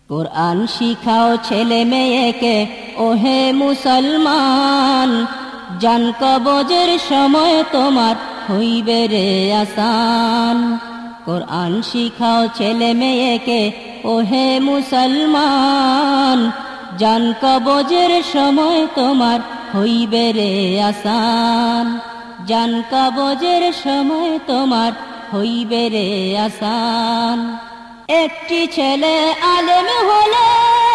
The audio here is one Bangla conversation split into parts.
কোরআন শিখাও ছেলে মেয়েকে ওহে মুসলমান, জান কবজের সময় তোমার হইবে রে আসান। কোরআন শিখাও ছেলে মেয়েকে ওহে মুসলমান, জান কবজের সময় তোমার হইবে রে আসান। জান কবজের সময় তোমার হইবে রে আসান। একটি ছেলে আলেম হলে,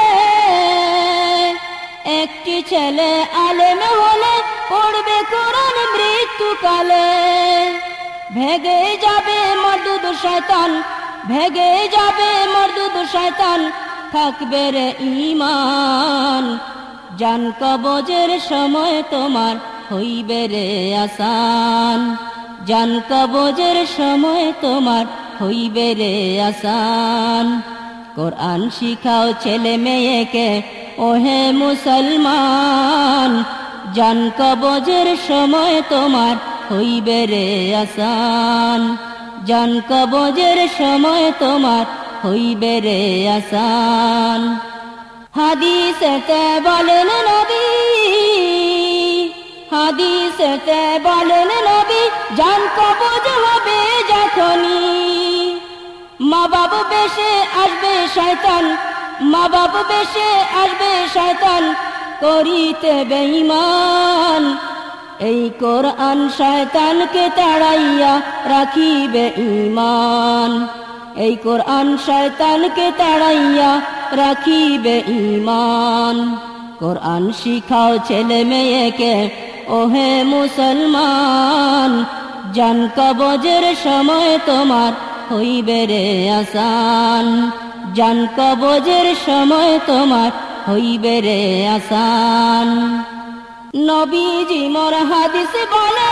একটি ছেলে আলেম হলে পড়বে কোরআন মৃত্যুকালে। ভেগে যাবে মরদুদ শয়তান, ভেগে যাবে মরদুদ শয়তান, থাকবে রে ঈমান। জান কবজের সময় তোমার হইবে রে আসান। জান কবজের সময় তোমার হইবে রে আসান। কোরআন শিখাও ছেলে মেয়েকে ওহে মুসলমান, জান কবজের সময় তোমার হইবে রে আসান। জান কবজের সময় তোমার হইবে রে আসান। হাদিসেতে বলেন নবী, হাদিসেতে বলেন নবী, জান কবজ হবে যখনই মা বাপ বেশে আসবে শয়তান, মা বাপ বেশে আসবে শয়তান, করিতে বেঈমান। এই কোরআন শয়তানকে তাড়াইয়া রাখিবে ঈমান। এই কোরআন শয়তানকে তাড়াইয়া রাখিবে ঈমান। কোরআন শিখাও ছেলে মেয়েকে ওহে মুসলমান, জান কবজের সময় তোমার হইবে রে আসান। জান কবজের সময় তোমার হইবে রে আসান। নবীজি মোর হাদিস বলে,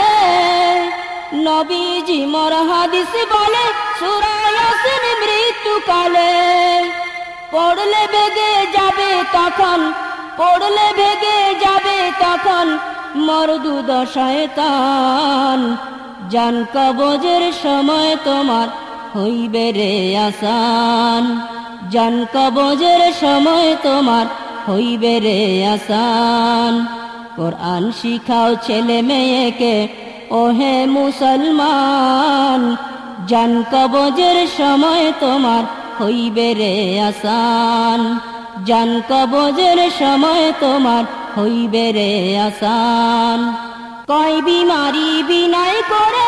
নবীজি মোর হাদিস বলে, সূরা ইয়াসিন মৃত্যুকালে পড়লে ভেগে যাবে তখন, পড়লে ভেগে যাবে তখন মরদুদ শয়তান। জান কবজের সময় তোমার হইবে রে আসান। জান কবজের সময় তোমার হইবে রে আসান। কোরআন শিখাও ছেলে মেয়েকে ওহে মুসলমান, জান কবজের সময় তোমার হইবে রে আসান। জান কবজের সময় তোমার হইবে রে আসান। কয় বিমারি বিনয় করে,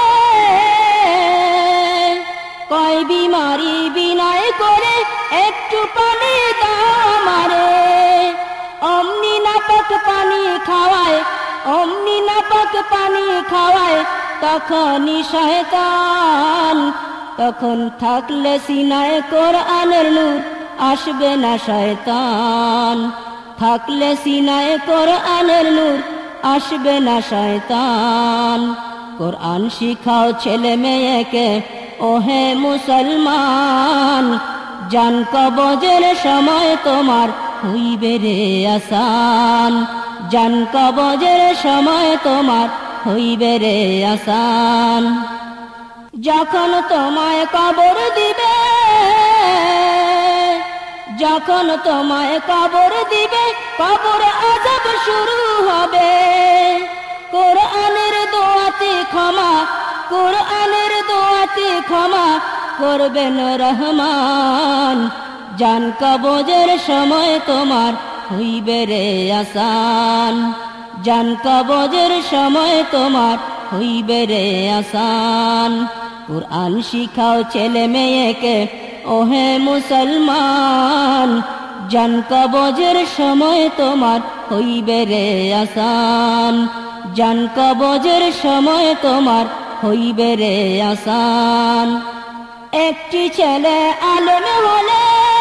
কয় বিমারি বিনয় করে, একটু পানি দাও আমারে। অমনি নাপাক পানি খাওয়ায়, অমনি নাপাক পানি খাওয়ায়, তখনই শয়তান। তখন থাকলে সিনায় কোরআনের নূর, আসবে না শয়তান। থাকলে সিনায় কোরআনের নূর, আসবে না শয়তান। কোরআন শিখাও ছেলে মেয়েকে ওহে মুসলমান, জান কবজের সময় তোমার হইবে রে আসান। জান কবজের সময় তোমার হইবে রে আসান। যখন তোমায় কবর দিবে, যখন তোমায় কবর দিবে, কবর আযাব শুরু হবে। কোরআনের দোয়াতে ক্ষমা, কোরআনের দোয়াতে ক্ষমা করবেন রহমান। জান কবজের সময় তোমার হইবে রে আসান। জান কবজের সময় তোমার হইবে রে আসান। কোরআন শিখাও ছেলে মেয়েকে ওহে মুসলমান, জান কবজের সময় তোমার হইবে রে আসান। জান কবজের সময় তোমার হইবে রে আসান। একটি ছেলে আলেম হলে,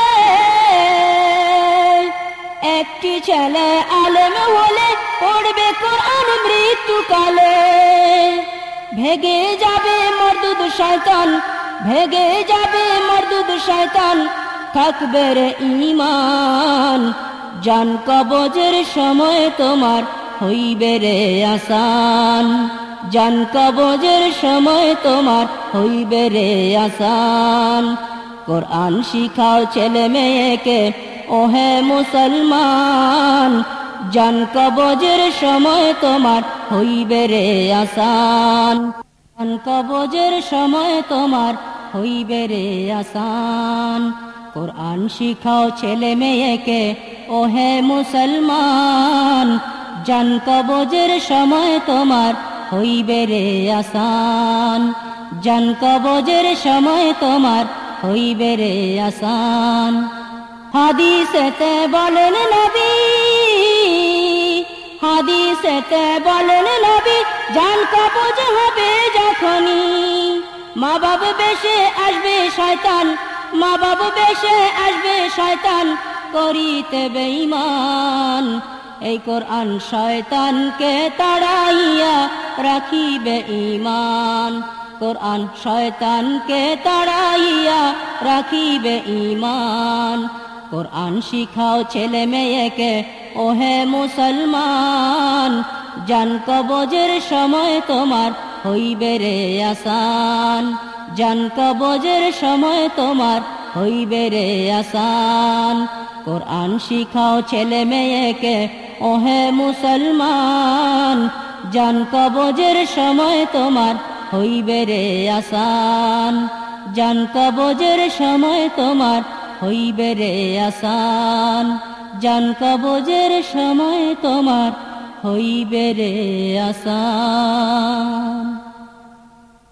একটি ছেলে আলেম হলে পড়বে কোরআন মৃত্যুকালে। ভেগে যাবে মরদুদ শয়তান, ভেগে যাবে মরদুদ শয়তান, থাকবে রে ঈমান। জান কবজের সময় তোমার হইবে রে আসান। জান কবজের সময় তোমার হইবে রে আসান। কোরআন শিখাও ছেলে মেয়েকে ওহে মুসলমান জান কবজের সময় তোমার হইবে রে আসান জান কবজের সময় তোমার হইবে রে আসান কোরআন শিখাও ছেলে মেয়েকে ওহে মুসলমান জান কবজের সময় তোমার হইবে রে আসান জান কবজের সময় তোমার হইবে রে আসান হাদিসেতে বলেন নবী হাদিসেতে বলেন নবী জান কবজ হবে যখনই মা বাবা বেশে আসবে শয়তান মা বাবা বেশে আসবে শয়তান করিতে বেঈমান এই কোরআন শয়তানকে তাড়াইয়া রাখিবে ঈমান কোরআন শয়তানকে তাড়াইয়া রাখিবে ঈমান কোরআন শিখাও ছেলে মেয়েকে ওহে মুসলমান জান কবজের সময় তোমার হইবে রে আসান জান কবজের সময় তোমার হইবে রে আসান কোরআন শিখাও ছেলে মেয়েকে ওহে মুসলমান জান কবজের সময় তোমার হইবে রে আসান জান কবজের সময় তোমার হইবে রে আসান জান কবজের সময় তোমার হইবে রে আসান